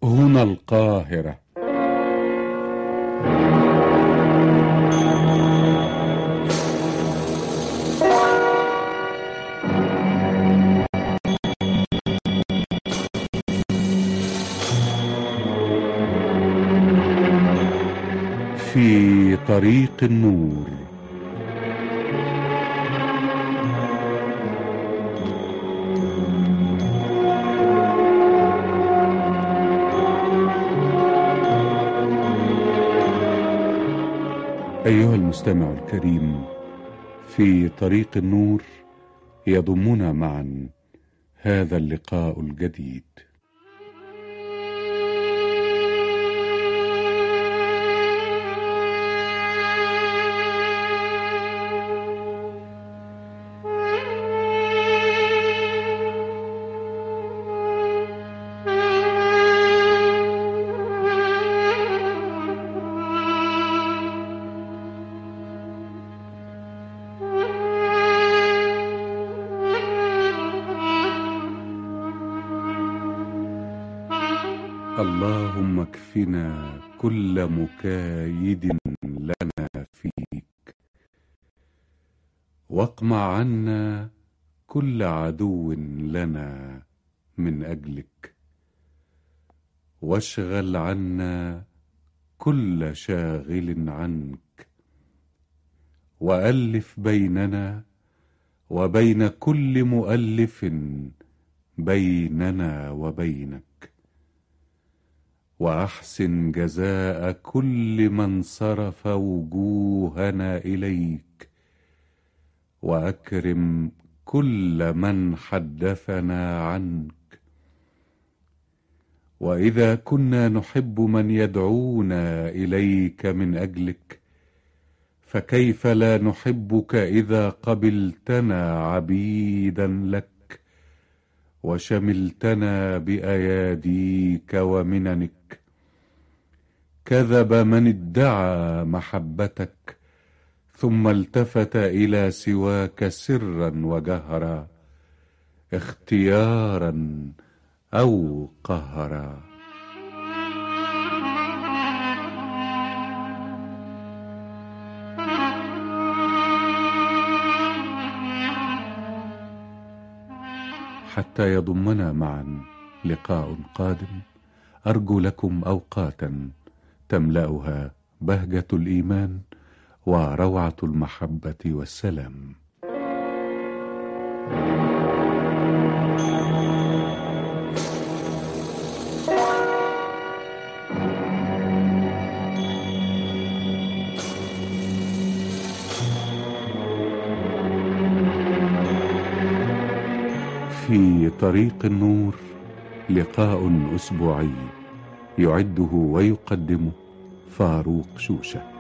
هنا القاهرة. في طريق النور. أيها المستمع الكريم، في طريق النور يضمنا معا هذا اللقاء الجديد. اللهم اكفنا كل مكايد لنا فيك، واقمع عنا كل عدو لنا من أجلك، واشغل عنا كل شاغل عنك، وألف بيننا وبين كل مؤلف بيننا وبينك، وأحسن جزاء كل من صرف وجوهنا إليك، وأكرم كل من حدثنا عنك. وإذا كنا نحب من يدعونا إليك من أجلك، فكيف لا نحبك إذا قبلتنا عبيدا لك، وشملتنا بأياديك ومننك. كذب من ادعى محبتك ثم التفت إلى سواك سرا وجهرا، اختيارا أو قهرا. حتى يضمنا معا لقاء قادم، أرجو لكم أوقاتا تملأها بهجة الإيمان وروعة المحبة والسلام. في طريق النور لقاء أسبوعي، يعده ويقدمه فاروق شوشة.